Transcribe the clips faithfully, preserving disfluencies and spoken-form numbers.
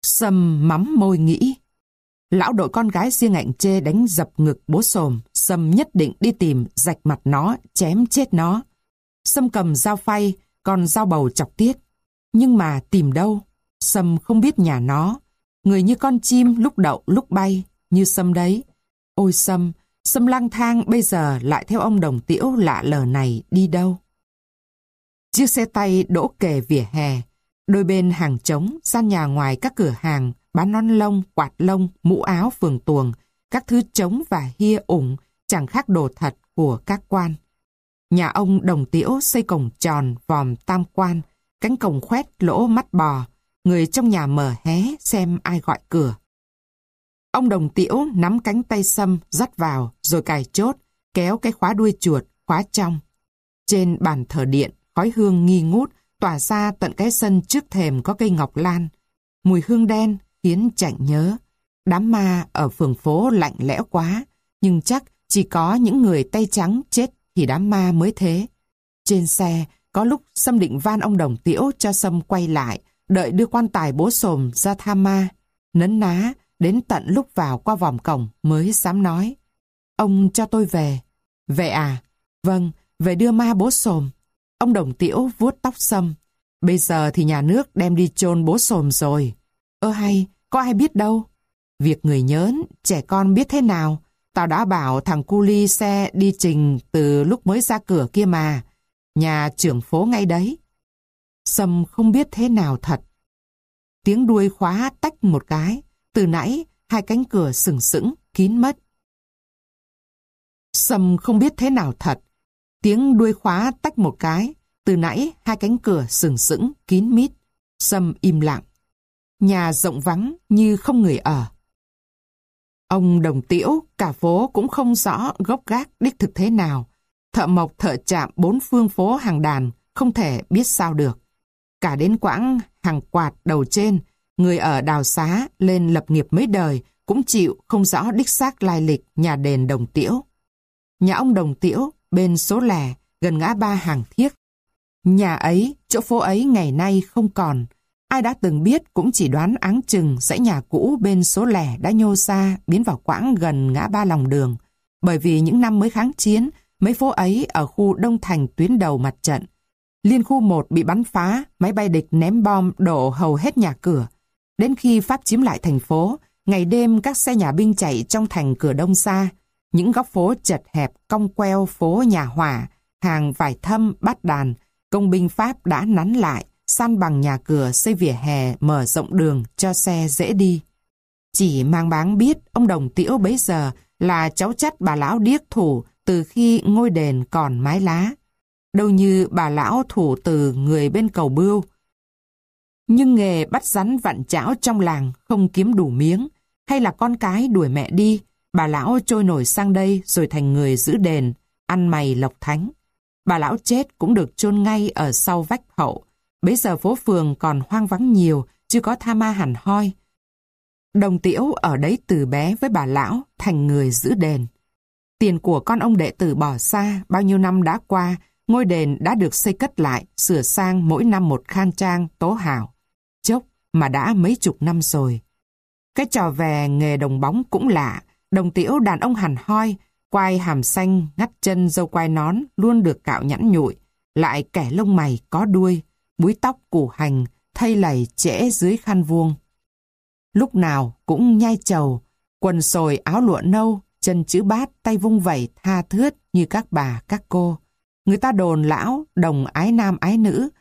Sâm mắm môi nghĩ. Lão đội con gái riêng ảnh chê đánh dập ngực bố Xồm, Sâm nhất định đi tìm rạch mặt nó, chém chết nó. Sâm cầm dao phay, còn dao bầu chọc tiết. Nhưng mà tìm đâu? Sâm không biết nhà nó. Người như con chim lúc đậu lúc bay, như Sâm đấy. Ôi Sâm, Sâm lang thang bây giờ lại theo ông Đồng Tĩu lạ lờ này đi đâu? Chiếc xe tay đỗ kề vỉa hè. Đôi bên hàng trống, gian nhà ngoài các cửa hàng, bán nón lông, quạt lông, mũ áo phường tuồng, các thứ trống và hia ủng, chẳng khác đồ thật của các quan. Nhà ông Đồng Tĩu xây cổng tròn, vòm tam quan, cánh cổng khoét lỗ mắt bò, người trong nhà mở hé xem ai gọi cửa. Ông Đồng Tĩu nắm cánh tay Sâm dắt vào, rồi cài chốt, kéo cái khóa đuôi chuột, khóa trong. Trên bàn thờ điện, khói hương nghi ngút, tỏa ra tận cái sân trước thềm có cây ngọc lan. Mùi hương đen khiến chạnh nhớ. Đám ma ở phường phố lạnh lẽo quá, nhưng chắc chỉ có những người tay trắng chết thì đám ma mới thế. Trên xe, có lúc Sâm định van ông Đồng Tĩu cho Sâm quay lại, đợi đưa quan tài bố Xồm ra tha ma. Nấn ná, đến tận lúc vào qua vòm cổng mới dám nói. Ông cho tôi về. Về à? Vâng, về đưa ma bố Xồm. Ông Đồng Tĩu vuốt tóc Sâm. Bây giờ thì nhà nước đem đi chôn bố Xồm rồi. Ơ hay, có ai biết đâu. Việc người nhớn, trẻ con biết thế nào. Tao đã bảo thằng cu li xe đi trình từ lúc mới ra cửa kia mà. Nhà trưởng phố ngay đấy. Sâm không biết thế nào thật. Tiếng đuôi khóa tách một cái. Từ nãy, hai cánh cửa sừng sững, kín mất. Sâm không biết thế nào thật. Tiếng đuôi khóa tách một cái. Từ nãy, hai cánh cửa sừng sững, kín mít. Sâm im lặng. Nhà rộng vắng như không người ở. Ông Đồng Tĩu, cả phố cũng không rõ gốc gác đích thực thế nào. Thợ mộc thợ chạm bốn phương phố hàng đàn không thể biết sao được. Cả đến quãng hàng quạt đầu trên, người ở Đào Xá lên lập nghiệp mấy đời cũng chịu không rõ đích xác lai lịch nhà đền Đồng Tĩu. Nhà ông Đồng Tĩu bên số lẻ gần ngã ba Hàng Thiếc. Nhà ấy, chỗ phố ấy ngày nay không còn. Ai đã từng biết cũng chỉ đoán áng chừng dãy nhà cũ bên số lẻ đã nhô ra biến vào quãng gần ngã ba lòng đường. Bởi vì những năm mới kháng chiến, mấy phố ấy ở khu Đông Thành tuyến đầu mặt trận. Liên khu một bị bắn phá, máy bay địch ném bom đổ hầu hết nhà cửa. Đến khi Pháp chiếm lại thành phố, ngày đêm các xe nhà binh chạy trong thành cửa đông xa. Những góc phố chật hẹp cong queo phố nhà hỏa, hàng vải thâm, bát đàn, công binh Pháp đã nắn lại, san bằng nhà cửa xây vỉa hè mở rộng đường cho xe dễ đi. Chỉ mang báng biết ông Đồng Tĩu bấy giờ là cháu chắt bà lão điếc thủ từ khi ngôi đền còn mái lá. Đâu như bà lão thủ từ người bên cầu Bưu. Nhưng nghề bắt rắn vặn chảo trong làng không kiếm đủ miếng, hay là con cái đuổi mẹ đi, bà lão trôi nổi sang đây rồi thành người giữ đền, ăn mày lộc thánh. Bà lão chết cũng được chôn ngay ở sau vách hậu. Bấy giờ phố phường còn hoang vắng nhiều, chưa có tha ma hẳn hoi. Đồng Tĩu ở đấy từ bé với bà lão, thành người giữ đền. Tiền của con ông đệ tử bỏ xa, bao nhiêu năm đã qua, ngôi đền đã được xây cất lại, sửa sang mỗi năm một khang trang, tố hảo. Chốc mà đã mấy chục năm rồi. Cái trò về nghề đồng bóng cũng lạ. Đồng Tĩu đàn ông hẳn hoi, quai hàm xanh, ngắt chân dâu quai nón luôn được cạo nhẵn nhụi, lại kẻ lông mày có đuôi, búi tóc củ hành, thây lầy trễ dưới khăn vuông. Lúc nào cũng nhai trầu, quần sồi áo lụa nâu, chân chữ bát, tay vung vẩy tha thướt như các bà các cô. Người ta đồn lão đồng ái nam ái nữ.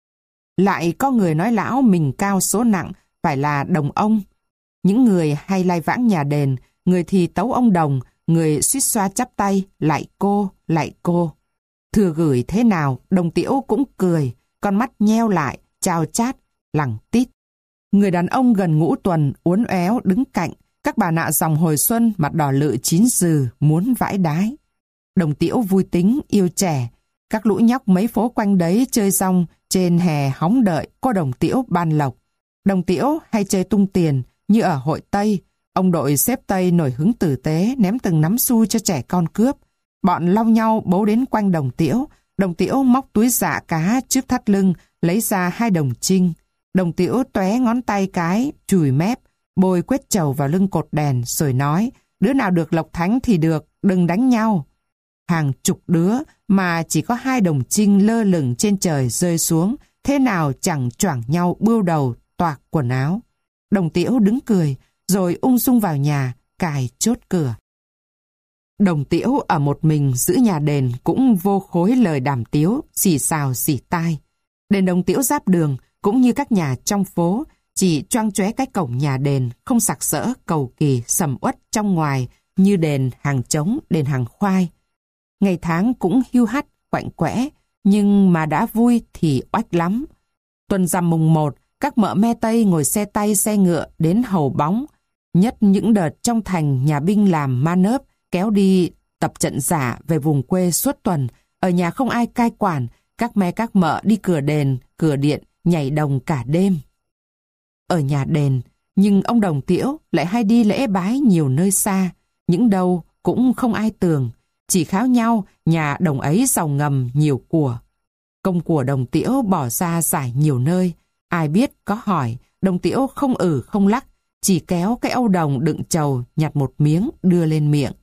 Lại có người nói lão mình cao số nặng, phải là đồng ông. Những người hay lai vãng nhà đền, người thì tấu ông đồng, người suýt xoa chắp tay, lại cô, lại cô. Thừa gửi thế nào, Đồng Tĩu cũng cười, con mắt nheo lại, chao chát, lẳng tít. Người đàn ông gần ngũ tuần, uốn éo đứng cạnh, các bà nạ dòng hồi xuân, mặt đỏ lự chín dừ, muốn vãi đái. Đồng Tĩu vui tính, yêu trẻ. Các lũ nhóc mấy phố quanh đấy chơi rong, trên hè hóng đợi có Đồng Tĩu ban lộc. Đồng Tĩu hay chơi tung tiền, như ở hội Tây. Ông đội xếp Tây nổi hứng tử tế, ném từng nắm xu cho trẻ con cướp. Bọn long nhau bấu đến quanh Đồng Tĩu. Đồng Tĩu móc túi dạ cá trước thắt lưng, lấy ra hai đồng trinh. Đồng Tiễu tóe ngón tay cái, chùi mép, bôi quết trầu vào lưng cột đèn rồi nói, đứa nào được lộc thánh thì được, đừng đánh nhau. Hàng chục đứa mà chỉ có hai đồng trinh lơ lửng trên trời rơi xuống, thế nào chẳng choảng nhau bươu đầu, toạc quần áo. Đồng Tiễu đứng cười, rồi ung dung vào nhà, cài chốt cửa. Đồng Tiễu ở một mình giữ nhà đền cũng vô khối lời đàm tiếu, xì xào xì tai. Đền Đồng Tiễu giáp đường, cũng như các nhà trong phố, chỉ choang chóe cái cổng nhà đền, không sặc sỡ, cầu kỳ, sầm uất trong ngoài, như đền hàng trống, đền hàng khoai. Ngày tháng cũng hiu hắt, quạnh quẽ, nhưng mà đã vui thì oách lắm. Tuần rằm mùng một, các mợ me Tây ngồi xe tay xe ngựa đến hầu bóng. Nhất những đợt trong thành nhà binh làm ma nớp, kéo đi tập trận giả về vùng quê suốt tuần, ở nhà không ai cai quản, các me các mợ đi cửa đền, cửa điện, nhảy đồng cả đêm. Ở nhà đền, nhưng ông Đồng Tiễu lại hay đi lễ bái nhiều nơi xa, những đâu cũng không ai tường, chỉ kháo nhau nhà đồng ấy giàu ngầm nhiều của. Công của Đồng Tiễu bỏ ra giải nhiều nơi, ai biết có hỏi, Đồng Tiễu không ử không lắc, chỉ kéo cái âu đồng đựng trầu nhặt một miếng đưa lên miệng.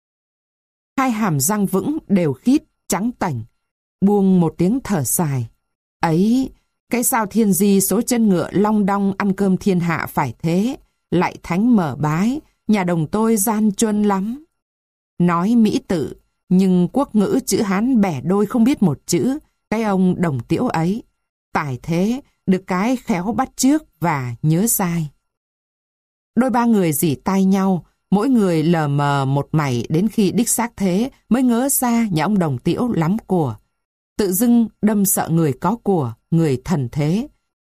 Hai hàm răng vững đều khít, trắng tảnh, buông một tiếng thở dài. Ấy, cái sao thiên di số chân ngựa long đong ăn cơm thiên hạ phải thế, lại thánh mở bái, nhà đồng tôi gian truân lắm. Nói Mỹ tự, nhưng quốc ngữ chữ Hán bẻ đôi không biết một chữ, cái ông Đồng Tiễu ấy. Tài thế, được cái khéo bắt chước và nhớ sai. Đôi ba người rỉ tai nhau, mỗi người lờ mờ một mảy đến khi đích xác thế mới ngớ ra nhà ông Đồng Tiễu lắm của. Tự dưng đâm sợ người có của, người thần thế.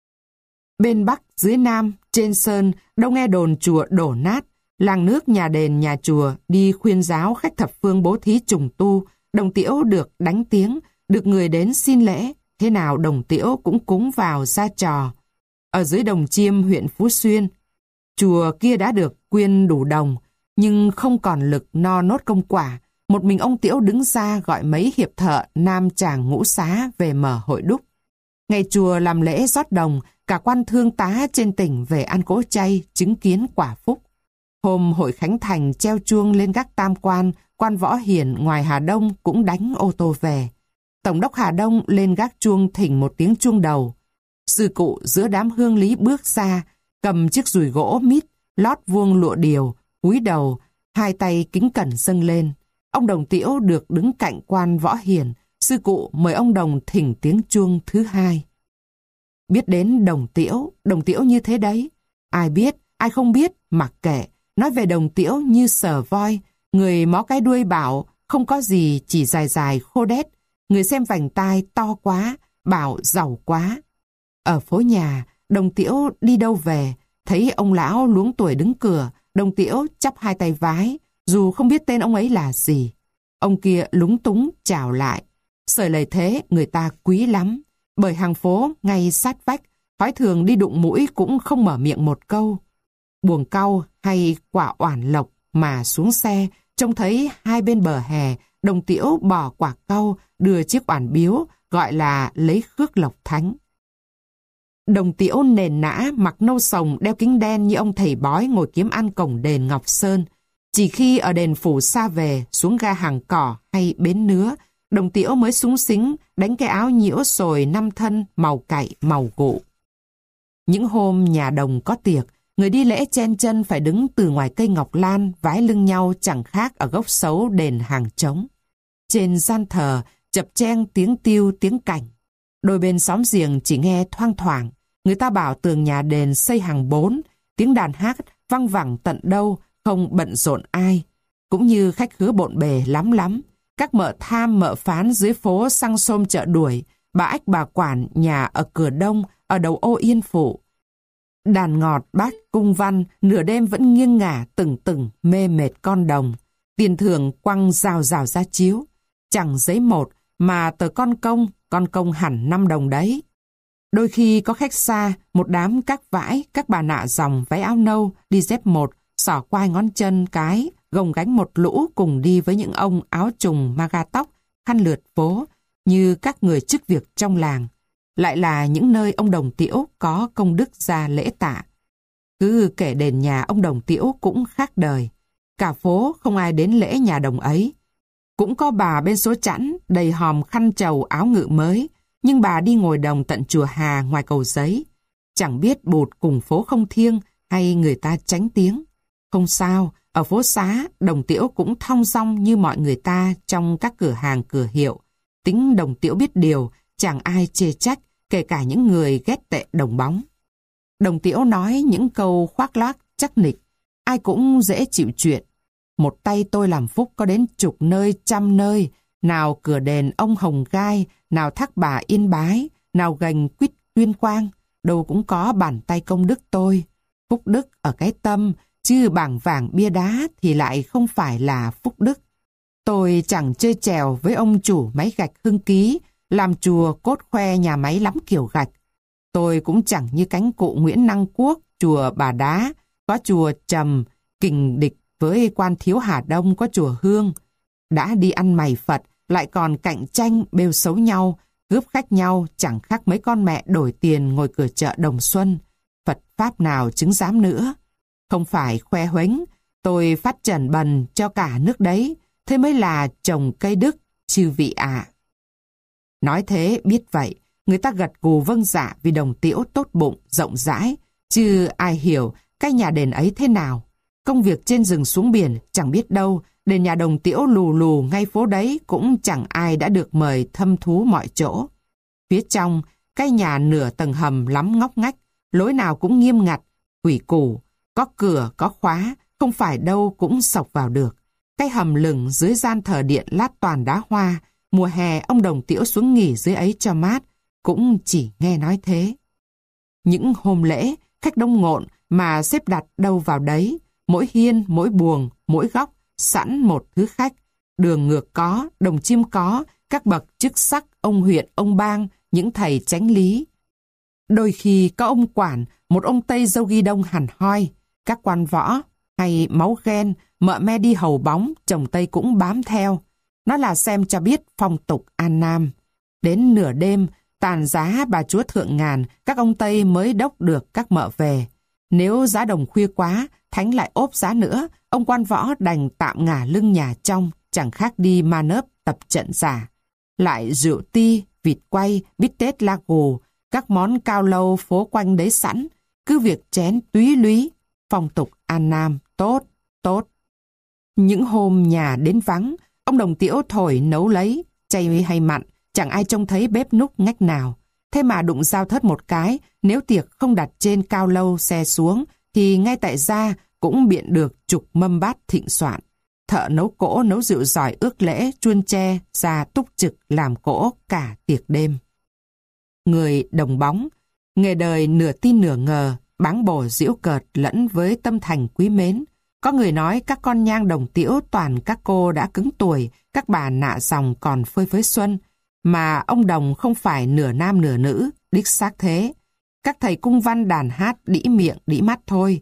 Bên Bắc, dưới Nam, trên Sơn, đâu nghe đồn chùa đổ nát, làng nước nhà đền nhà chùa đi khuyên giáo khách thập phương bố thí trùng tu, Đồng Tiễu được đánh tiếng, được người đến xin lễ, thế nào Đồng Tiễu cũng cúng vào ra trò. Ở dưới Đồng Chiêm huyện Phú Xuyên, chùa kia đã được quyên đủ đồng, nhưng không còn lực no nốt công quả. Một mình ông Tiễu đứng ra gọi mấy hiệp thợ nam tràng ngũ xá về mở hội đúc. Ngày chùa làm lễ rót đồng, cả quan thương tá trên tỉnh về ăn cỗ chay, chứng kiến quả phúc. Hôm hội khánh thành treo chuông lên gác tam quan, quan Võ Hiền ngoài Hà Đông cũng đánh ô tô về. Tổng đốc Hà Đông lên gác chuông thỉnh một tiếng chuông đầu. Sư cụ giữa đám hương lý bước ra, cầm chiếc dùi gỗ mít, lót vuông lụa điều, cúi đầu, hai tay kính cẩn dâng lên. Ông Đồng Tiễu được đứng cạnh quan Võ Hiền, sư cụ mời ông Đồng thỉnh tiếng chuông thứ hai. Biết đến Đồng Tiễu, Đồng Tiễu như thế đấy. Ai biết, ai không biết, mặc kệ. Nói về Đồng Tiễu như sờ voi, người mó cái đuôi bảo không có gì chỉ dài dài khô đét. Người xem vành tai to quá, bảo giàu quá. Ở phố nhà, Đồng Tiễu đi đâu về, thấy ông lão luống tuổi đứng cửa, Đồng Tiễu chắp hai tay vái, dù không biết tên ông ấy là gì. Ông kia lúng túng chào lại. Sởi lời thế người ta quý lắm, bởi hàng phố ngay sát vách, thói thường đi đụng mũi cũng không mở miệng một câu. Buồng cau hay quả oản lộc mà xuống xe, trông thấy hai bên bờ hè, Đồng Tiễu bỏ quả cau, đưa chiếc oản biếu, gọi là lấy khước lộc thánh. Đồng Tiễu nền nã, mặc nâu sồng, đeo kính đen như ông thầy bói ngồi kiếm ăn cổng đền Ngọc Sơn. Chỉ khi ở đền phủ xa về, xuống ga Hàng Cỏ hay Bến Nứa, Đồng Tiễu mới súng xính, đánh cái áo nhiễu sồi năm thân, màu cậy, màu gụ. Những hôm nhà đồng có tiệc, người đi lễ chen chân phải đứng từ ngoài cây ngọc lan, vái lưng nhau chẳng khác ở gốc xấu đền Hàng Trống. Trên gian thờ, chập cheng tiếng tiêu tiếng cảnh. Đôi bên xóm giềng chỉ nghe thoang thoảng, người ta bảo tường nhà đền xây hàng bốn, tiếng đàn hát văng vẳng tận đâu, không bận rộn ai. Cũng như khách khứa bộn bề lắm lắm, các mợ tham mợ phán dưới phố xăng xôm chợ đuổi, bà ách bà quản nhà ở cửa đông, ở đầu ô Yên Phụ. Đàn ngọt bát cung văn, nửa đêm vẫn nghiêng ngả từng từng mê mệt con đồng. Tiền thưởng quăng rào rào ra chiếu, chẳng giấy một mà tờ con công, con công hẳn năm đồng đấy. Đôi khi có khách xa, một đám các vãi, các bà nạ dòng váy áo nâu, đi dép một, xỏ quai ngón chân cái, gồng gánh một lũ cùng đi với những ông áo trùng ma ga tóc, khăn lượt phố, như các người chức việc trong làng. lại là những nơi ông Đồng Tiễu có công đức ra lễ tạ. Cứ kể đền nhà ông Đồng Tiễu cũng khác đời. Cả phố không ai đến lễ nhà Đồng ấy. Cũng có bà bên số chẵn đầy hòm khăn trầu áo ngự mới, nhưng bà đi ngồi đồng tận chùa Hà ngoài Cầu Giấy. Chẳng biết bụt cùng phố không thiêng hay người ta tránh tiếng. Không sao, ở phố xá, Đồng Tiễu cũng thong dong như mọi người ta trong các cửa hàng cửa hiệu. Tính Đồng Tiễu biết điều, chẳng ai chê trách, kể cả những người ghét tệ Đồng Bóng. Đồng Tiễu nói những câu khoác lác chắc nịch, ai cũng dễ chịu chuyện. Một tay tôi làm phúc có đến chục nơi trăm nơi, nào cửa đền ông Hồng Gai, nào thác bà Yên Bái, nào gành Quýt Tuyên Quang, đâu cũng có bàn tay công đức tôi. Phúc đức ở cái tâm, chứ bảng vàng bia đá thì lại không phải là phúc đức. Tôi chẳng chơi chèo với ông chủ máy gạch Hưng Ký, làm chùa cốt khoe nhà máy lắm kiểu gạch. Tôi cũng chẳng như cánh cụ Nguyễn Năng Quốc, chùa Bà Đá, có chùa Trầm, kình địch với quan thiếu Hà Đông có chùa Hương. Đã đi ăn mày Phật, lại còn cạnh tranh bêu xấu nhau, cướp khách nhau, chẳng khác mấy con mẹ đổi tiền ngồi cửa chợ Đồng Xuân. Phật Pháp nào chứng giám nữa. Không phải khoe huếnh, tôi phát trần bần cho cả nước đấy, thế mới là trồng cây đức, chư vị ạ. Nói thế biết vậy, người ta gật gù vâng dạ vì Đồng Tiễu tốt bụng, rộng rãi, chứ ai hiểu cái nhà đền ấy thế nào. Công việc trên rừng xuống biển chẳng biết đâu, đền nhà Đồng Tiễu lù lù ngay phố đấy cũng chẳng ai đã được mời thăm thú mọi chỗ. Phía trong, cái nhà nửa tầng hầm lắm ngóc ngách, lối nào cũng nghiêm ngặt, quỷ củ, có cửa, có khóa, không phải đâu cũng xộc vào được. Cái hầm lửng dưới gian thờ điện lát toàn đá hoa, mùa hè ông Đồng Tiễu xuống nghỉ dưới ấy cho mát, cũng chỉ nghe nói thế. Những hôm lễ, khách đông ngộn mà xếp đặt đâu vào đấy, mỗi hiên, mỗi buồng, mỗi góc, sẵn một thứ khách. Đường ngược có, đồng chiêm có, các bậc chức sắc, ông huyện, ông bang, những thầy chánh lý. Đôi khi có ông quản, một ông Tây râu ghi đông hẳn hoi, các quan võ, hay máu ghen, mợ me đi hầu bóng, chồng Tây cũng bám theo. Nó là xem cho biết phong tục An Nam. Đến nửa đêm, tàn giá bà chúa thượng ngàn, các ông Tây mới đốc được các mợ về. Nếu giá đồng khuya quá, thánh lại ốp giá nữa, ông quan võ đành tạm ngả lưng nhà trong, chẳng khác đi ma nớp tập trận giả. Lại rượu ti, vịt quay, bít tết la gù, các món cao lâu phố quanh đấy sẵn, cứ việc chén túy lúy, phong tục An Nam, tốt, tốt. Những hôm nhà đến vắng, ông Đồng Tiễu thổi nấu lấy, chay hay mặn, chẳng ai trông thấy bếp núc ngách nào. Thế mà đụng dao thớt một cái, nếu tiệc không đặt trên cao lâu xe xuống, thì ngay tại gia cũng biện được chục mâm bát thịnh soạn. Thợ nấu cỗ nấu rượu giỏi ước lễ, chuôn tre, ra túc trực làm cỗ cả tiệc đêm. Người Đồng Bóng, nghề đời nửa tin nửa ngờ, báng bổ giễu cợt lẫn với tâm thành quý mến. Có người nói các con nhang Đồng Tiễu toàn các cô đã cứng tuổi, các bà nạ dòng còn phơi phới xuân, mà ông Đồng không phải nửa nam nửa nữ, đích xác thế. Các thầy cung văn đàn hát đĩ miệng đĩ mắt thôi.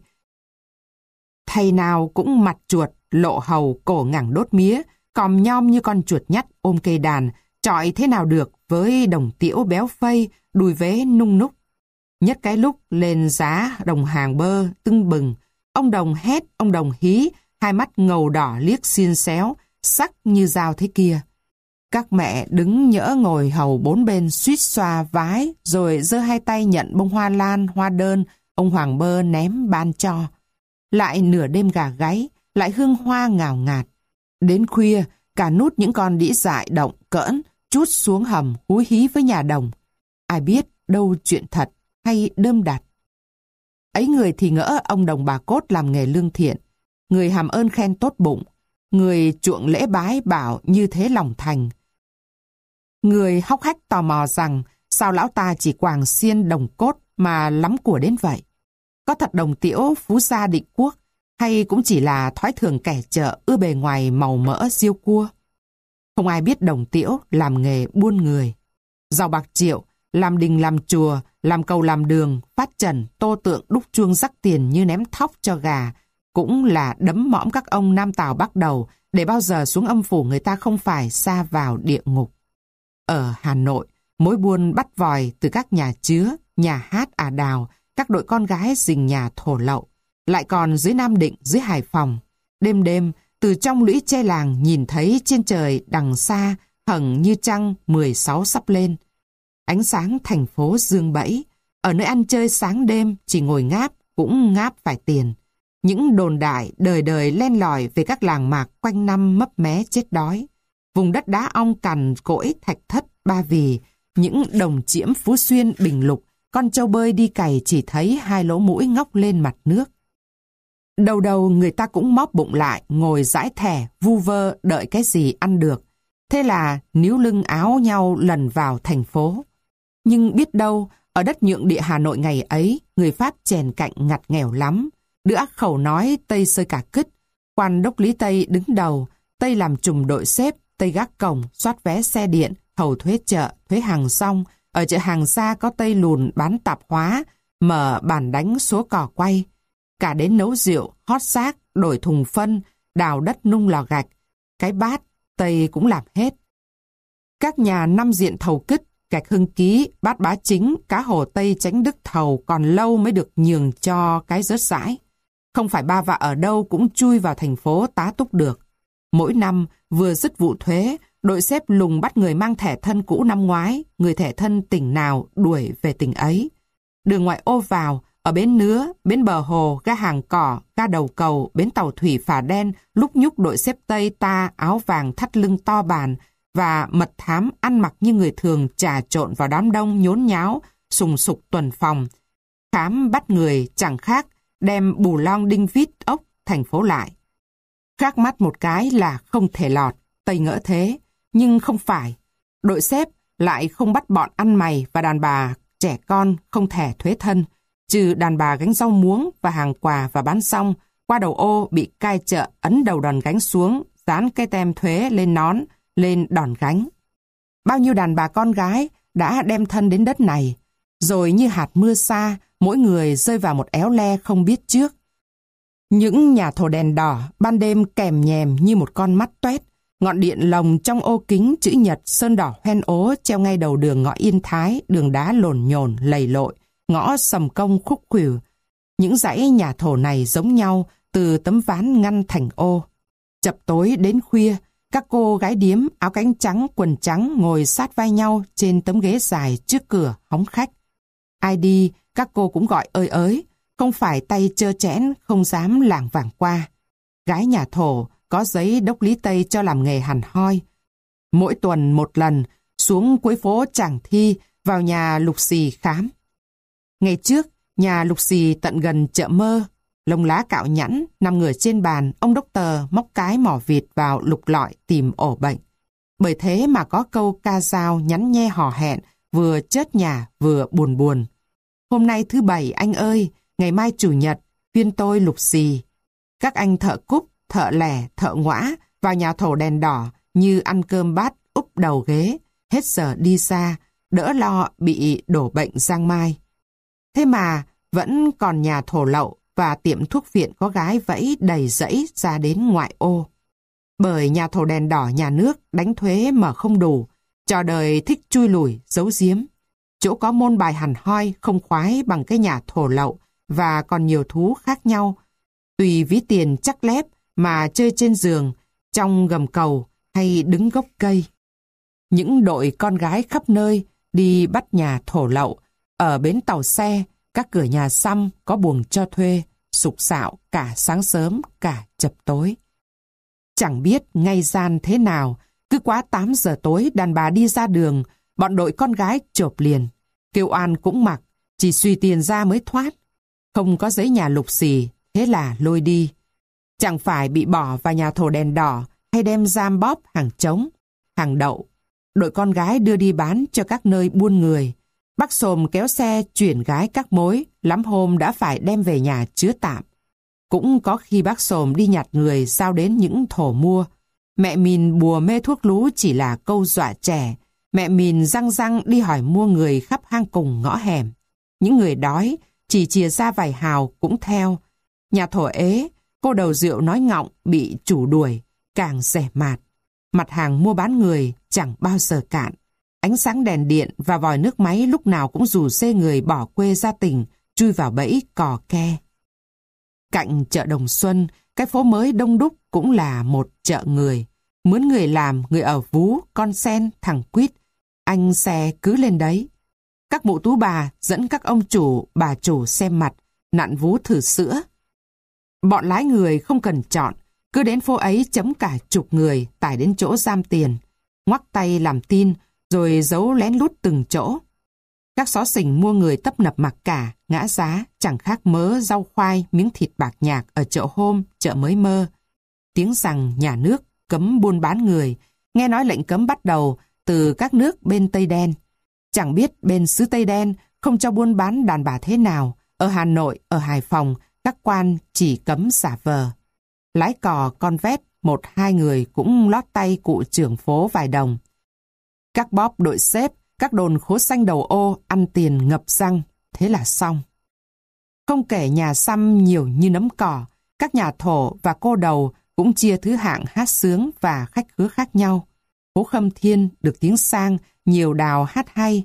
Thầy nào cũng mặt chuột, lộ hầu, cổ ngẳng đốt mía, còm nhom như con chuột nhắt ôm cây đàn, chọi thế nào được với Đồng Tiễu béo phây, đùi vế nung núc. Nhất cái lúc lên giá đồng hàng bơ, tưng bừng, ông Đồng hét, ông Đồng hí, hai mắt ngầu đỏ liếc xiên xéo, sắc như dao thế kia. Các mẹ đứng nhỡ ngồi hầu bốn bên suýt xoa vái, rồi giơ hai tay nhận bông hoa lan, hoa đơn, ông Hoàng Bơ ném ban cho. Lại nửa đêm gà gáy, lại hương hoa ngào ngạt. Đến khuya, cả nút những con đĩ dại động cỡn, trút xuống hầm húi hí với nhà Đồng. Ai biết đâu chuyện thật hay đơm đặt. Ấy người thì ngỡ ông Đồng bà Cốt làm nghề lương thiện, người hàm ơn khen tốt bụng, người chuộng lễ bái bảo như thế lòng thành. Người hóc hách tò mò rằng sao lão ta chỉ quàng xiên Đồng Cốt mà lắm của đến vậy. Có thật Đồng Tiễu phú gia định quốc, hay cũng chỉ là thói thường kẻ chợ ưa bề ngoài màu mỡ diêu cua. Không ai biết Đồng Tiễu làm nghề buôn người. Giàu bạc triệu, làm đình làm chùa, làm cầu làm đường, phát trần, tô tượng đúc chuông rắc tiền như ném thóc cho gà, cũng là đấm mõm các ông Nam Tào Bắc Đầu để bao giờ xuống âm phủ người ta không phải sa vào địa ngục. Ở Hà Nội, mối buôn bắt vòi từ các nhà chứa, nhà hát ả đào, các đội con gái rình nhà thổ lậu. Lại còn dưới Nam Định, dưới Hải Phòng. Đêm đêm, từ trong lũy tre làng nhìn thấy trên trời đằng xa, hầng như trăng mười sáu sắp lên. Ánh sáng thành phố dương bẫy. Ở nơi ăn chơi sáng đêm, chỉ ngồi ngáp, cũng ngáp phải tiền. Những đồn đại đời đời len lỏi về các làng mạc quanh năm mấp mé chết đói. Vùng đất đá ong cằn cỗi Thạch Thất, Ba Vì, những đồng chiễm Phú Xuyên, Bình Lục, con trâu bơi đi cày chỉ thấy hai lỗ mũi ngóc lên mặt nước. Đầu đầu người ta cũng móp bụng lại, ngồi dãi thẻ, vu vơ đợi cái gì ăn được. Thế là níu lưng áo nhau lần vào thành phố. Nhưng biết đâu, ở đất nhượng địa Hà Nội ngày ấy, người Pháp chèn cạnh ngặt nghèo lắm. Đứa ác khẩu nói Tây sơi cả cứt. Quan đốc lý Tây đứng đầu, Tây làm trùm đội xếp, Tây gác cổng, soát vé xe điện, hầu thuế chợ, thuế hàng rong. Ở chợ hàng xa có Tây lùn bán tạp hóa, mở bàn đánh số cò quay. Cả đến nấu rượu, hót xác, đổi thùng phân, đào đất nung lò gạch. Cái bát, Tây cũng làm hết. Các nhà năm diện thầu cứt, Gạch Hưng Ký, Bát Bá Chính, Cá Hồ Tây Chánh Đức thầu còn lâu mới được nhường cho cái rớt rãi. Không phải ba vạ ở đâu cũng chui vào thành phố tá túc được. Mỗi năm, vừa dứt vụ thuế, đội xếp lùng bắt người mang thẻ thân cũ năm ngoái, người thẻ thân tỉnh nào đuổi về tỉnh ấy. Đường ngoại ô vào, ở bến Nứa, bến Bờ Hồ, ga Hàng Cỏ, ga Đầu Cầu, bến tàu thủy Phà Đen, lúc nhúc đội xếp Tây ta áo vàng thắt lưng to bàn và mật thám ăn mặc như người thường trà trộn vào đám đông nhốn nháo, sùng sục tuần phòng. Khám bắt người chẳng khác, đem bù long đinh vít ốc thành phố lại. Khác mắt một cái là không thể lọt, Tây ngỡ thế, nhưng không phải. Đội xếp lại không bắt bọn ăn mày và đàn bà trẻ con không thẻ thuế thân, trừ đàn bà gánh rau muống và hàng quà và bán xong, qua đầu ô bị cai chợ ấn đầu đòn gánh xuống, dán cái tem thuế lên nón, lên đòn gánh. Bao nhiêu đàn bà con gái đã đem thân đến đất này, rồi như hạt mưa xa, mỗi người rơi vào một éo le không biết trước. Những nhà thổ đèn đỏ ban đêm kèm nhèm như một con mắt toét, ngọn điện lồng trong ô kính chữ nhật sơn đỏ hoen ố treo ngay đầu đường ngõ Yên Thái, đường đá lồn nhồn lầy lội, ngõ Sầm Công khúc khuỷu. Những dãy nhà thổ này giống nhau từ tấm ván ngăn thành ô. Chập tối đến khuya, các cô gái điếm áo cánh trắng quần trắng ngồi sát vai nhau trên tấm ghế dài trước cửa hóng khách. Ai đi, các cô cũng gọi ơi ới, không phải tay trơ trẽn không dám lảng vảng qua. Gái nhà thổ có giấy đốc lý Tây cho làm nghề hẳn hoi. Mỗi tuần một lần xuống cuối phố Tràng Thi vào nhà Lục Xì khám. Ngày trước, nhà Lục Xì tận gần chợ Mơ, lông lá cạo nhẵn, nằm ngửa trên bàn, ông đốc tờ móc cái mỏ vịt vào lục lọi tìm ổ bệnh. Bởi thế mà có câu ca dao nhắn nhe hò hẹn, vừa chớt nhà vừa buồn buồn. Hôm nay thứ bảy anh ơi, ngày mai chủ nhật, viên tôi Lục Xì. Các anh thợ cúc, thợ lẻ, thợ ngõa vào nhà thổ đèn đỏ như ăn cơm bát úp đầu ghế, hết giờ đi xa, đỡ lo bị đổ bệnh giang mai. Thế mà vẫn còn nhà thổ lậu và tiệm thuốc viện có gái vẫy đầy dãy ra đến ngoại ô. Bởi nhà thổ đèn đỏ nhà nước đánh thuế mở không đủ, trò đời thích chui lủi, giấu giếm. Chỗ có môn bài hẳn hoi không khoái bằng cái nhà thổ lậu và còn nhiều thú khác nhau. Tùy ví tiền chắc lép mà chơi trên giường, trong gầm cầu hay đứng gốc cây. Những đội con gái khắp nơi đi bắt nhà thổ lậu, ở bến tàu xe, các cửa nhà xăm có buồng cho thuê, sục sạo cả sáng sớm, cả chập tối. Chẳng biết ngay gian thế nào, cứ quá tám giờ tối đàn bà đi ra đường, bọn đội con gái chộp liền. Kêu oan cũng mặc, chỉ suy tiền ra mới thoát. Không có giấy nhà Lục Xì, thế là lôi đi. Chẳng phải bị bỏ vào nhà thổ đèn đỏ hay đem giam bóp hàng trống, hàng đậu. Đội con gái đưa đi bán cho các nơi buôn người. Bác Xồm kéo xe chuyển gái các mối, lắm hôm đã phải đem về nhà chứa tạm. Cũng có khi bác Xồm đi nhặt người giao đến những thổ mua. Mẹ Mìn bùa mê thuốc lú chỉ là câu dọa trẻ. Mẹ Mìn răng răng đi hỏi mua người khắp hang cùng ngõ hẻm. Những người đói, chỉ chìa ra vài hào cũng theo. Nhà thổ ế, cô đầu rượu nói ngọng bị chủ đuổi, càng rẻ mạt. Mặt hàng mua bán người chẳng bao giờ cạn. Ánh sáng đèn điện và vòi nước máy lúc nào cũng rủ rê người bỏ quê ra tỉnh, chui vào bẫy cò ke. Cạnh chợ Đồng Xuân, cái phố mới đông đúc cũng là một chợ người. Mướn người làm, người ở Vú, Con Sen, Thằng Quýt, anh xe cứ lên đấy. Các mụ tú bà dẫn các ông chủ, bà chủ xem mặt, nặn vú thử sữa. Bọn lái người không cần chọn, cứ đến phố ấy chấm cả chục người tải đến chỗ giam tiền, ngoắc tay làm tin, rồi giấu lén lút từng chỗ. Các xó xỉnh mua người tấp nập mặc cả, ngã giá, chẳng khác mớ rau khoai, miếng thịt bạc nhạc ở chợ Hôm, chợ Mới Mơ. Tiếng rằng nhà nước cấm buôn bán người, nghe nói lệnh cấm bắt đầu từ các nước bên Tây Đen. Chẳng biết bên xứ Tây Đen không cho buôn bán đàn bà thế nào, ở Hà Nội, ở Hải Phòng, các quan chỉ cấm giả vờ. Lái cò con vét, một hai người cũng lót tay cụ trưởng phố vài đồng. Các bóp đội xếp, các đồn khố xanh đầu ô ăn tiền ngập răng, thế là xong. Không kể nhà xăm nhiều như nấm cỏ, các nhà thổ và cô đầu cũng chia thứ hạng hát sướng và khách khứa khác nhau. Phố Khâm Thiên được tiếng sang, nhiều đào hát hay.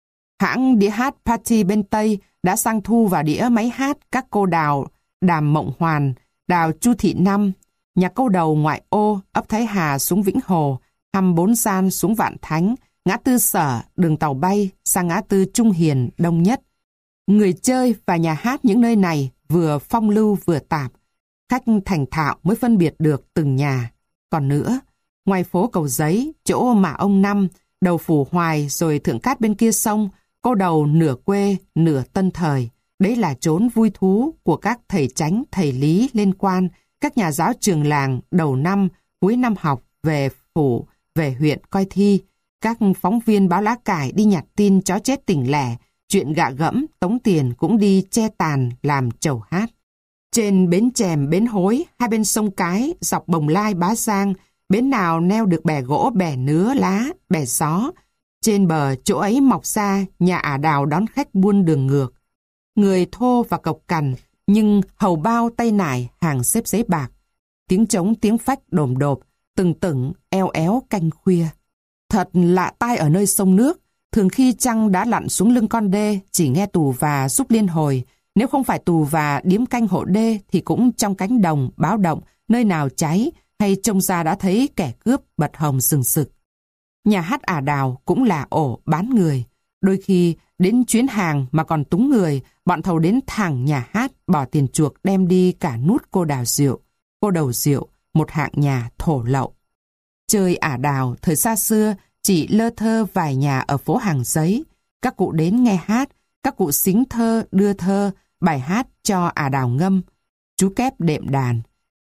Hãng đĩa hát Party bên Tây đã sang thu vào đĩa máy hát các cô đào Đàm Mộng Hoàn, đào Chu Thị Năm, nhà câu đầu ngoại ô, ấp Thái Hà xuống Vĩnh Hồ, hầm Bốn Gian xuống Vạn Thánh, ngã tư Sở, đường tàu bay sang ngã tư Trung Hiền, Đông Nhất. Người chơi và nhà hát những nơi này vừa phong lưu vừa tạp. Khách thành thạo mới phân biệt được từng nhà. Còn nữa, ngoài phố Cầu Giấy, chỗ mà ông Năm, đầu Phủ Hoài rồi Thượng Cát bên kia sông, cô đầu nửa quê, nửa tân thời. Đấy là chốn vui thú của các thầy chánh, thầy lý liên quan, các nhà giáo trường làng đầu năm, cuối năm học về phủ, về huyện coi thi. Các phóng viên báo lá cải đi nhặt tin chó chết tỉnh lẻ, chuyện gạ gẫm, tống tiền cũng đi che tàn làm chầu hát. Trên bến Chèm, bến Hối, hai bên sông Cái, dọc Bồng Lai, Bá Giang, bến nào neo được bè gỗ, bè nứa, lá, bè gió. Trên bờ chỗ ấy mọc ra nhà ả đào đón khách buôn đường ngược. Người thô và cộc cằn, nhưng hầu bao tay nải hàng xếp giấy bạc. Tiếng trống tiếng phách đồm đột, từng tửng, eo éo canh khuya. Thật lạ tai ở nơi sông nước, thường khi trăng đã lặn xuống lưng con đê, chỉ nghe tù và giúp liên hồi. Nếu không phải tù và điếm canh hộ đê thì cũng trong cánh đồng, báo động, nơi nào cháy hay trông ra đã thấy kẻ cướp bật hồng sừng sực. Nhà hát ả đào cũng là ổ bán người. Đôi khi đến chuyến hàng mà còn túng người, bọn thầu đến thẳng nhà hát bỏ tiền chuộc đem đi cả nút cô đào rượu, cô đầu rượu, một hạng nhà thổ lậu. Chơi ả đào thời xa xưa chỉ lơ thơ vài nhà ở phố Hàng Giấy. Các cụ đến nghe hát, các cụ xính thơ, đưa thơ, bài hát cho ả đào ngâm. Chú kép đệm đàn.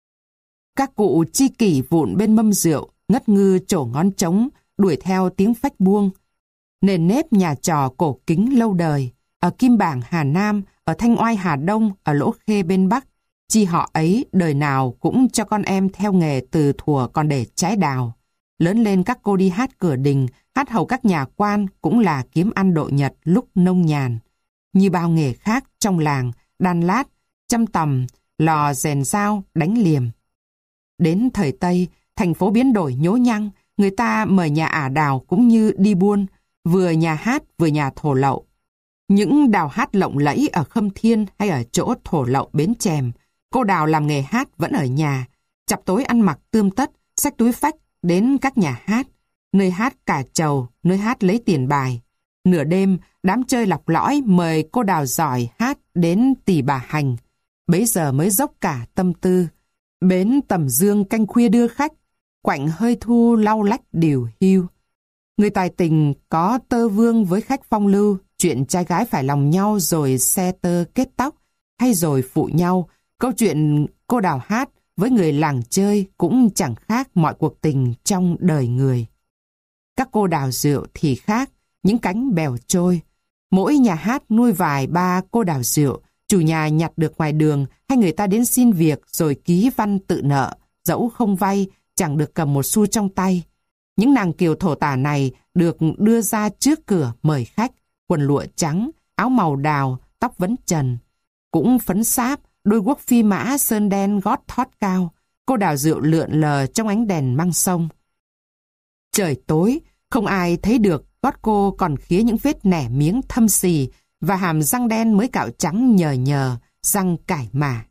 Các cụ chi kỷ vụn bên mâm rượu, ngất ngư trổ ngón trống, đuổi theo tiếng phách buông. Nền nếp nhà trò cổ kính lâu đời, ở Kim Bảng Hà Nam, ở Thanh Oai Hà Đông, ở Lỗ Khê bên Bắc. Chi họ ấy đời nào cũng cho con em theo nghề từ thuở còn để trái đào. Lớn lên các cô đi hát cửa đình, hát hầu các nhà quan cũng là kiếm ăn độ nhật lúc nông nhàn. Như bao nghề khác trong làng, đan lát, chăm tầm, lò rèn dao, đánh liềm. Đến thời Tây, thành phố biến đổi nhố nhăng, người ta mời nhà ả đào cũng như đi buôn, vừa nhà hát vừa nhà thổ lậu. Những đào hát lộng lẫy ở Khâm Thiên hay ở chỗ thổ lậu Bến Chèm, cô đào làm nghề hát vẫn ở nhà, chập tối ăn mặc tươm tất, xách túi phách đến các nhà hát, nơi hát cả trầu, nơi hát lấy tiền bài. Nửa đêm, đám chơi lọc lõi mời cô đào giỏi hát đến Tỳ Bà Hành. Bấy giờ mới dốc cả tâm tư. Bến Tầm Dương canh khuya đưa khách, quạnh hơi thu lau lách điều hiu. Người tài tình có tơ vương với khách phong lưu, chuyện trai gái phải lòng nhau rồi xe tơ kết tóc, hay rồi phụ nhau. Câu chuyện cô đào hát với người làng chơi cũng chẳng khác mọi cuộc tình trong đời người. Các cô đào rượu thì khác, những cánh bèo trôi. Mỗi nhà hát nuôi vài ba cô đào rượu, chủ nhà nhặt được ngoài đường hay người ta đến xin việc rồi ký văn tự nợ, dẫu không vay, chẳng được cầm một xu trong tay. Những nàng kiều thổ tả này được đưa ra trước cửa mời khách, quần lụa trắng, áo màu đào, tóc vấn trần. Cũng phấn sáp, đôi guốc phi mã sơn đen gót thót cao, cô đào rượu lượn lờ trong ánh đèn măng sông. Trời tối, không ai thấy được Gót cô còn khía những vết nẻ miếng thâm xì và hàm răng đen mới cạo trắng nhờ nhờ, răng cải mà.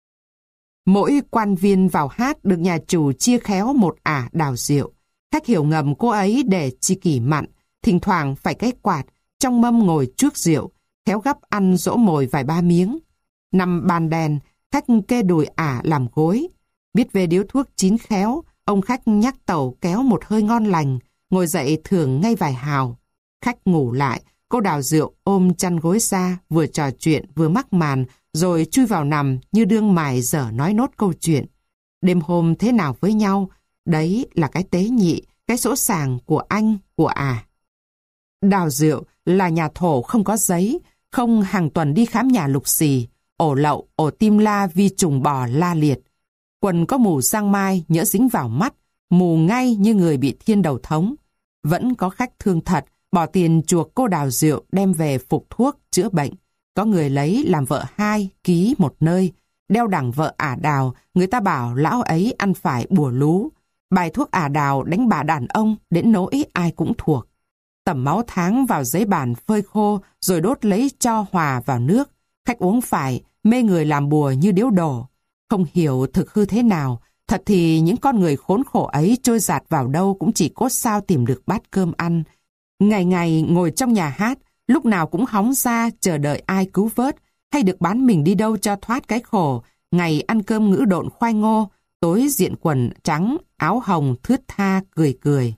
Mỗi quan viên vào hát được nhà chủ chia khéo một ả đào rượu. Khách hiểu ngầm cô ấy để chi kỷ mặn, thỉnh thoảng phải cái quạt, trong mâm ngồi trước rượu, khéo gắp ăn dỗ mồi vài ba miếng. Nằm bàn đèn, khách kê đùi ả làm gối. Biết về điếu thuốc chín khéo, ông khách nhắc tẩu kéo một hơi ngon lành, ngồi dậy thưởng ngay vài hào. Khách ngủ lại, cô đào rượu ôm chăn gối ra, vừa trò chuyện vừa mắc màn, rồi chui vào nằm như đương mài dở nói nốt câu chuyện. Đêm hôm thế nào với nhau, đấy là cái tế nhị, cái sỗ sàng của anh, của à. Đào rượu là nhà thổ không có giấy, không hàng tuần đi khám nhà lục xì, ổ lậu, ổ tim la vi trùng bò la liệt. Quần có mù sang mai nhỡ dính vào mắt, mù ngay như người bị thiên đầu thống. Vẫn có khách thương thật, bỏ tiền chuộc cô đào rượu đem về phục thuốc, chữa bệnh. Có người lấy làm vợ hai, ký một nơi. Đeo đẳng vợ ả đào, người ta bảo lão ấy ăn phải bùa lú. Bài thuốc ả đào đánh bà đàn ông, đến nỗi ai cũng thuộc. Tẩm máu tháng vào giấy bàn phơi khô, rồi đốt lấy cho hòa vào nước. Khách uống phải, mê người làm bùa như điếu đổ. Không hiểu thực hư thế nào, thật thì những con người khốn khổ ấy trôi dạt vào đâu cũng chỉ cốt sao tìm được bát cơm ăn. Ngày ngày ngồi trong nhà hát, lúc nào cũng hóng ra chờ đợi ai cứu vớt, hay được bán mình đi đâu cho thoát cái khổ. Ngày ăn cơm ngữ độn khoai ngô, tối diện quần trắng, áo hồng thướt tha cười cười.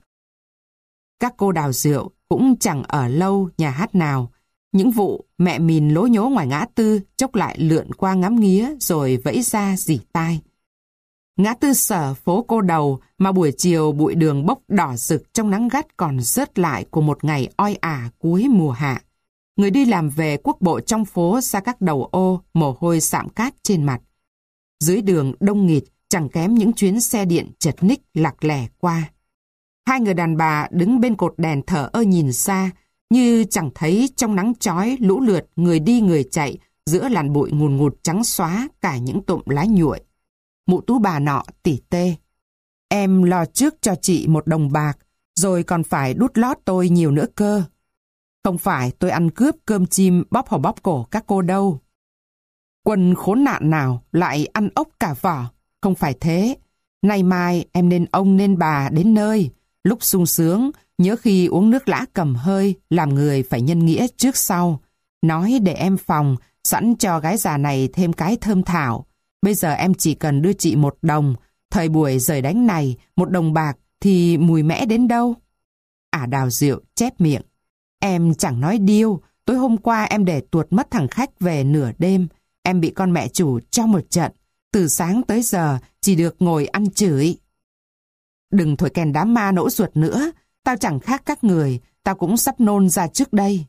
Các cô đào rượu cũng chẳng ở lâu nhà hát nào. Những vụ mẹ mìn lố nhố ngoài ngã tư chốc lại lượn qua ngắm nghía rồi vẫy ra rỉ tai. Ngã tư Sở phố cô đầu mà buổi chiều bụi đường bốc đỏ rực trong nắng gắt còn rớt lại của một ngày oi ả cuối mùa hạ. Người đi làm về quốc bộ trong phố ra các đầu ô, mồ hôi sạm cát trên mặt. Dưới đường đông nghịt chẳng kém những chuyến xe điện chật ních lạc lẻ qua. Hai người đàn bà đứng bên cột đèn thở ơ nhìn xa, như chẳng thấy trong nắng chói lũ lượt người đi người chạy giữa làn bụi ngùn ngụt trắng xóa cả những tụm lá nhuội. Mụ tú bà nọ tỉ tê. Em lo trước cho chị một đồng bạc, rồi còn phải đút lót tôi nhiều nữa cơ. Không phải tôi ăn cướp cơm chim bóp hổ bóp cổ các cô đâu. Quân khốn nạn nào lại ăn ốc cả vỏ, không phải thế. Nay mai em nên ông nên bà đến nơi, lúc sung sướng, nhớ khi uống nước lã cầm hơi, làm người phải nhân nghĩa trước sau. Nói để em phòng, sẵn cho gái già này thêm cái thơm thảo. Bây giờ em chỉ cần đưa chị một đồng, thời buổi rời đánh này, một đồng bạc thì mùi mẽ đến đâu. Ả đào rượu chép miệng. Em chẳng nói điêu, tối hôm qua em để tuột mất thằng khách về nửa đêm. Em bị con mẹ chủ cho một trận, từ sáng tới giờ chỉ được ngồi ăn chửi. Đừng thổi kèn đám ma nỗ ruột nữa, tao chẳng khác các người, tao cũng sắp nôn ra trước đây.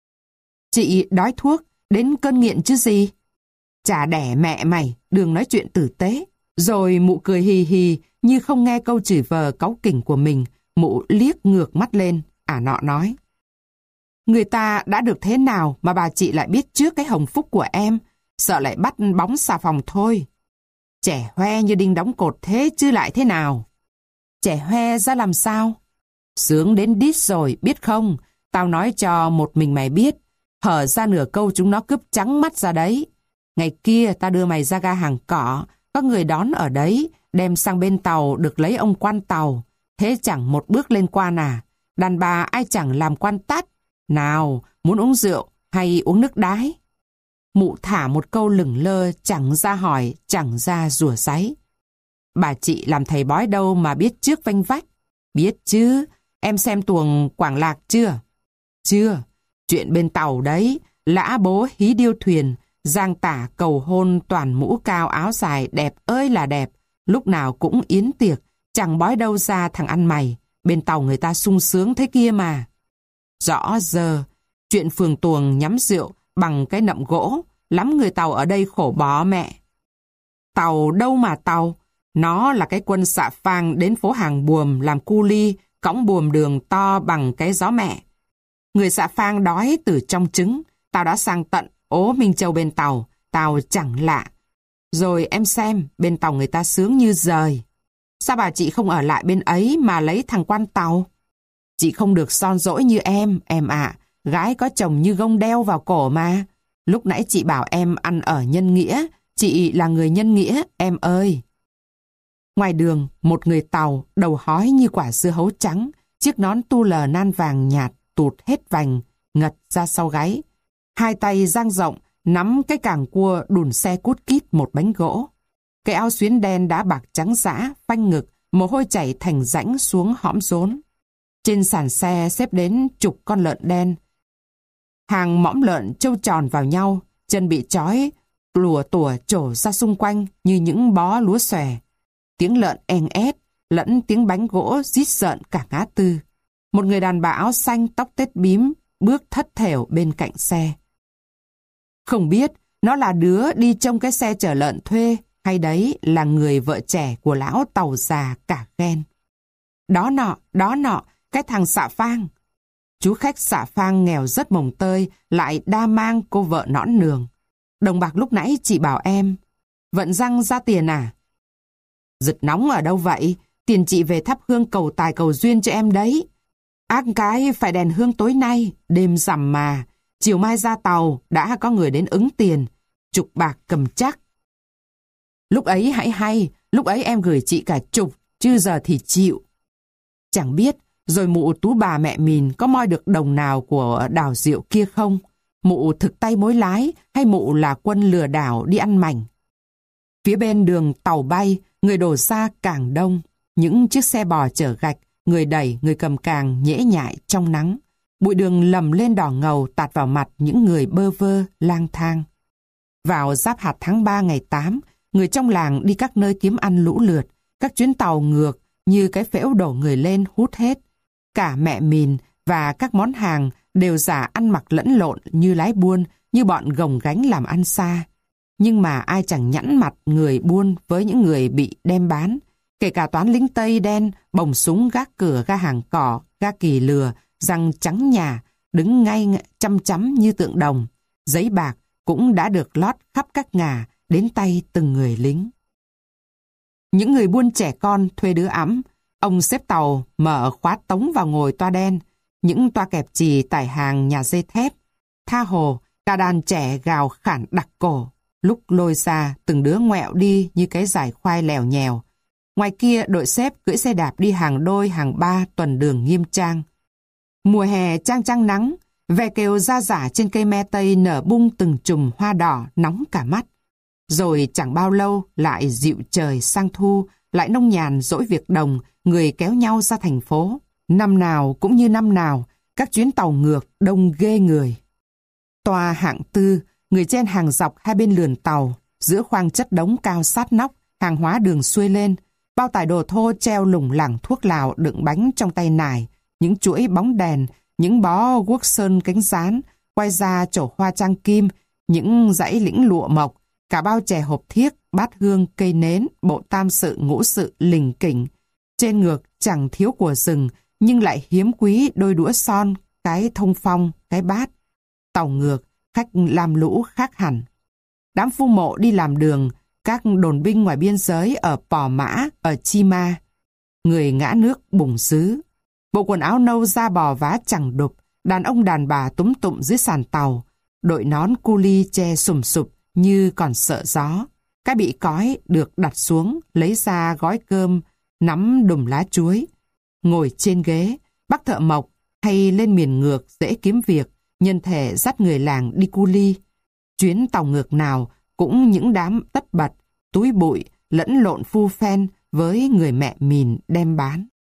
Chị đói thuốc, đến cơn nghiện chứ gì. Chả đẻ mẹ mày, đừng nói chuyện tử tế. Rồi mụ cười hì hì, như không nghe câu chửi vờ cáu kỉnh của mình, mụ liếc ngược mắt lên, ả nọ nói. Người ta đã được thế nào mà bà chị lại biết trước cái hồng phúc của em, sợ lại bắt bóng xà phòng thôi. Trẻ hoe như đinh đóng cột thế chứ lại thế nào. Trẻ hoe ra làm sao? Sướng đến đít rồi, biết không? Tao nói cho một mình mày biết, hở ra nửa câu chúng nó cướp trắng mắt ra đấy. Ngày kia ta đưa mày ra ga hàng cỏ, có người đón ở đấy, đem sang bên tàu được lấy ông quan tàu. Thế chẳng một bước lên quan à? Đàn bà ai chẳng làm quan tát. Nào, muốn uống rượu hay uống nước đái? Mụ thả một câu lửng lơ, chẳng ra hỏi, chẳng ra rủa ráy. Bà chị làm thầy bói đâu mà biết trước vanh vách. Biết chứ, em xem tuồng Quảng Lạc chưa? Chưa, chuyện bên tàu đấy, lã bố hí điêu thuyền, giang tả cầu hôn toàn mũ cao áo dài đẹp ơi là đẹp, lúc nào cũng yến tiệc, chẳng bói đâu ra thằng ăn mày, bên tàu người ta sung sướng thế kia mà. Rõ giờ, chuyện phường tuồng nhắm rượu bằng cái nậm gỗ, lắm người tàu ở đây khổ bó mẹ. Tàu đâu mà tàu, nó là cái quân xạ phang đến phố hàng buồm làm cu li, cõng buồm đường to bằng cái gió mẹ. Người xạ phang đói từ trong trứng, tao đã sang tận ố Minh Châu bên tàu, tao chẳng lạ. Rồi em xem, bên tàu người ta sướng như giời. Sao bà chị không ở lại bên ấy mà lấy thằng quan tàu? Chị không được son dỗi như em, em ạ. Gái có chồng như gông đeo vào cổ mà. Lúc nãy chị bảo em ăn ở nhân nghĩa. Chị là người nhân nghĩa, em ơi. Ngoài đường, một người Tàu, đầu hói như quả dưa hấu trắng, chiếc nón tu lờ nan vàng nhạt tụt hết vành, ngật ra sau gáy. Hai tay dang rộng, nắm cái càng cua đùn xe cút kít một bánh gỗ. Cái áo xuyến đen đã bạc trắng dã, phanh ngực, mồ hôi chảy thành rãnh xuống hõm rốn. Trên sàn xe xếp đến chục con lợn đen. Hàng mõm lợn trâu tròn vào nhau, chân bị trói, lùa tủa trổ ra xung quanh như những bó lúa xòe. Tiếng lợn en ét, lẫn tiếng bánh gỗ rít rợn cả ngã tư. Một người đàn bà áo xanh tóc tết bím, bước thất thểu bên cạnh xe. Không biết nó là đứa đi trông cái xe chở lợn thuê hay đấy là người vợ trẻ của lão Tàu già cả ghen. Đó nọ, đó nọ, cái thằng xạ Phang. Chú khách xạ Phang nghèo rất mồng tơi, lại đa mang cô vợ nõn nường. Đồng bạc lúc nãy chị bảo em, vận răng ra tiền à? Giật nóng ở đâu vậy? Tiền chị về thắp hương cầu tài cầu duyên cho em đấy. Ác cái phải đèn hương tối nay, đêm rằm mà. Chiều mai ra tàu, đã có người đến ứng tiền. Chục bạc cầm chắc. Lúc ấy hãy hay, lúc ấy em gửi chị cả chục, chứ giờ thì chịu. Chẳng biết, rồi mụ Tú bà mẹ mìn có moi được đồng nào của đào rượu kia không? Mụ thực tay mối lái hay mụ là quân lừa đảo đi ăn mảnh? Phía bên đường tàu bay, người đổ ra càng đông. Những chiếc xe bò chở gạch, người đẩy, người cầm càng nhễ nhại trong nắng. Bụi đường lầm lên đỏ ngầu tạt vào mặt những người bơ vơ, lang thang. Vào giáp hạt tháng ba ngày tám, người trong làng đi các nơi kiếm ăn lũ lượt. Các chuyến tàu ngược như cái phễu đổ người lên hút hết. Cả mẹ mìn và các món hàng đều giả ăn mặc lẫn lộn như lái buôn, như bọn gồng gánh làm ăn xa. Nhưng mà ai chẳng nhẵn mặt người buôn với những người bị đem bán. Kể cả toán lính Tây đen, bồng súng gác cửa ga hàng cỏ, ga kỳ lừa, răng trắng nhà, đứng ngay chăm chắm như tượng đồng. Giấy bạc cũng đã được lót khắp các ngả đến tay từng người lính. Những người buôn trẻ con thuê đứa ẵm, ông xếp tàu mở khóa tống vào ngồi toa đen, những toa kẹp chì tải hàng nhà dây thép. Tha hồ, cả đàn trẻ gào khản đặc cổ, lúc lôi ra từng đứa ngoẹo đi như cái dải khoai lèo nhèo. Ngoài kia đội xếp cưỡi xe đạp đi hàng đôi hàng ba tuần đường nghiêm trang. Mùa hè trang trang nắng, ve kêu da giả trên cây me tây nở bung từng chùm hoa đỏ nóng cả mắt. Rồi chẳng bao lâu lại dịu trời sang thu, lại nông nhàn dỗi việc đồng, người kéo nhau ra thành phố. Năm nào cũng như năm nào, các chuyến tàu ngược đông ghê người. Toa hạng tư, người trên hàng dọc hai bên lườn tàu, giữa khoang chất đống cao sát nóc, hàng hóa đường xuôi lên, bao tải đồ thô treo lủng lẳng thuốc lào đựng bánh trong tay nải, những chuỗi bóng đèn, những bó guốc sơn cánh rán, quay ra chổ hoa trang kim, những dãy lĩnh lụa mộc, cả bao chè hộp thiếc, bát hương, cây nến, bộ tam sự ngũ sự lình kỉnh. Trên ngược chẳng thiếu của rừng, nhưng lại hiếm quý đôi đũa son, cái thông phong, cái bát. Tàu ngược, khách làm lũ khác hẳn. Đám phu mộ đi làm đường, các đồn binh ngoài biên giới ở Pò Mã, ở Chi Ma. Người ngã nước bùng xứ. Bộ quần áo nâu da bò vá chẳng đục, đàn ông đàn bà túm tụm dưới sàn tàu, đội nón cu li che sùm sụp như còn sợ gió. Cái bị cói được đặt xuống, lấy ra gói cơm, nắm đùm lá chuối. Ngồi trên ghế, bác thợ mộc hay lên miền ngược dễ kiếm việc, nhân thể dắt người làng đi cu li. Chuyến tàu ngược nào cũng những đám tất bật, túi bụi, lẫn lộn phu phen với người mẹ mìn đem bán.